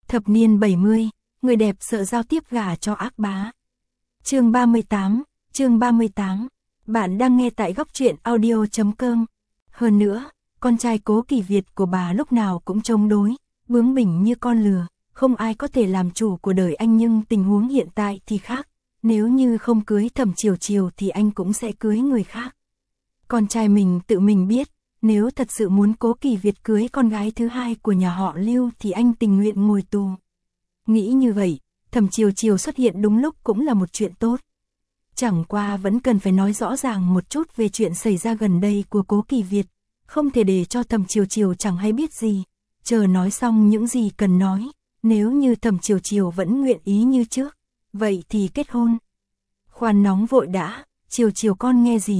Thập niên 70, người đẹp sợ giao tiếp gả cho ác bá. Chương 38, bạn đang nghe tại góc truyện audio.com. Hơn nữa, con trai Cố Kỳ Việt của bà lúc nào cũng chống đối, bướng bỉnh như con lừa, không ai có thể làm chủ của đời anh, nhưng tình huống hiện tại thì khác, nếu như không cưới Thẩm Chiều Chiều thì anh cũng sẽ cưới người khác. Con trai mình tự mình biết, nếu thật sự muốn Cố Kỳ Việt cưới con gái thứ hai của nhà họ Lưu thì anh tình nguyện ngồi tù. Nghĩ như vậy, Thẩm Chiều Chiều xuất hiện đúng lúc cũng là một chuyện tốt. Chẳng qua vẫn cần phải nói rõ ràng một chút về chuyện xảy ra gần đây của Cố Kỳ Việt, không thể để cho Thẩm Chiều Chiều chẳng hay biết gì, chờ nói xong những gì cần nói, nếu như Thẩm Chiều Chiều vẫn nguyện ý như trước, vậy thì kết hôn. Khoan nóng vội đã, Chiều Chiều con nghe gì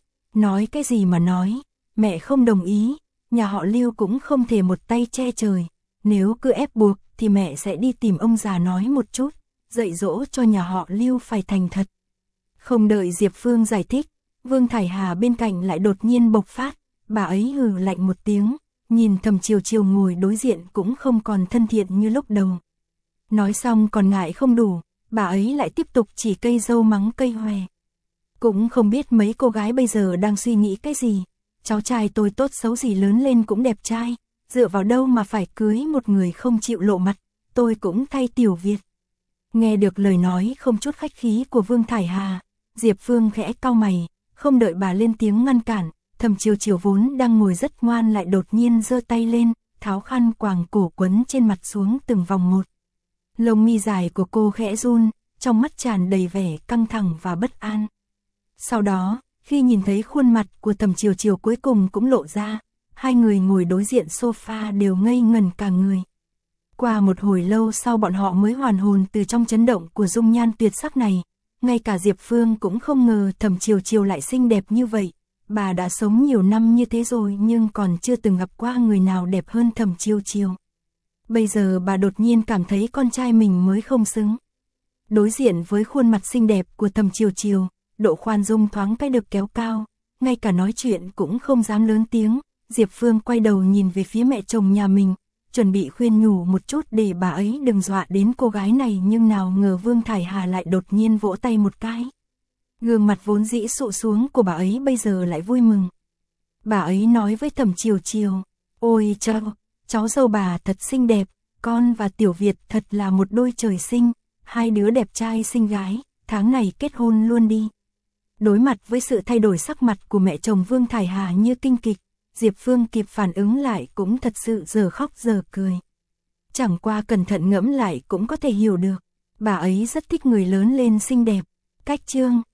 nói cái gì mà nói, mẹ không đồng ý, nhà họ Lưu cũng không thể một tay che trời, nếu cứ ép buộc thì mẹ sẽ đi tìm ông già nói một chút, dạy dỗ cho nhà họ Lưu phải thành thật. Không đợi Diệp Phương giải thích, Vương Thải Hà bên cạnh lại đột nhiên bộc phát, bà ấy hừ lạnh một tiếng, nhìn Thẩm Chiều Chiều ngồi đối diện cũng không còn thân thiện như lúc đầu. Nói xong còn ngại không đủ, bà ấy lại tiếp tục chỉ cây dâu mắng cây hòe. Cũng không biết mấy cô gái bây giờ đang suy nghĩ cái gì, cháu trai tôi tốt xấu gì lớn lên cũng đẹp trai, dựa vào đâu mà phải cưới một người không chịu lộ mặt, tôi cũng thay Tiểu Việt. Nghe được lời nói không chút khách khí của Vương Thải Hà, Diệp Phương khẽ cau mày, không đợi bà lên tiếng ngăn cản, Thẩm Chiều Chiều vốn đang ngồi rất ngoan lại đột nhiên giơ tay lên, tháo khăn quàng cổ quấn trên mặt xuống từng vòng một. Lông mi dài của cô khẽ run, trong mắt tràn đầy vẻ căng thẳng và bất an. Sau đó, khi nhìn thấy khuôn mặt của Thẩm Chiều Chiều cuối cùng cũng lộ ra, hai người ngồi đối diện sofa đều ngây ngẩn cả người. Qua một hồi lâu sau bọn họ mới hoàn hồn từ trong chấn động của dung nhan tuyệt sắc này, ngay cả Diệp Phương cũng không ngờ Thẩm Chiều Chiều lại xinh đẹp như vậy. Bà đã sống nhiều năm như thế rồi nhưng còn chưa từng gặp qua người nào đẹp hơn Thẩm Chiều Chiều. Bây giờ bà đột nhiên cảm thấy con trai mình mới không xứng. Đối diện với khuôn mặt xinh đẹp của Thẩm Chiều Chiều, độ khoan dung thoáng cái được kéo cao, ngay cả nói chuyện cũng không dám lớn tiếng. Diệp Phương quay đầu nhìn về phía mẹ chồng nhà mình, chuẩn bị khuyên nhủ một chút để bà ấy đừng dọa đến cô gái này, nhưng nào ngờ Vương Thải Hà lại đột nhiên vỗ tay một cái. Gương mặt vốn dĩ sụ xuống của bà ấy bây giờ lại vui mừng. Bà ấy nói với Thẩm Chiều Chiều, ôi cháu dâu bà thật xinh đẹp, con và Tiểu Việt thật là một đôi trời sinh, hai đứa đẹp trai xinh gái, tháng này kết hôn luôn đi. Đối mặt với sự thay đổi sắc mặt của mẹ chồng Vương Thải Hà như kinh kịch, Diệp Phương kịp phản ứng lại cũng thật sự giờ khóc giờ cười. Chẳng qua cẩn thận ngẫm lại cũng có thể hiểu được, bà ấy rất thích người lớn lên xinh đẹp. Cách chương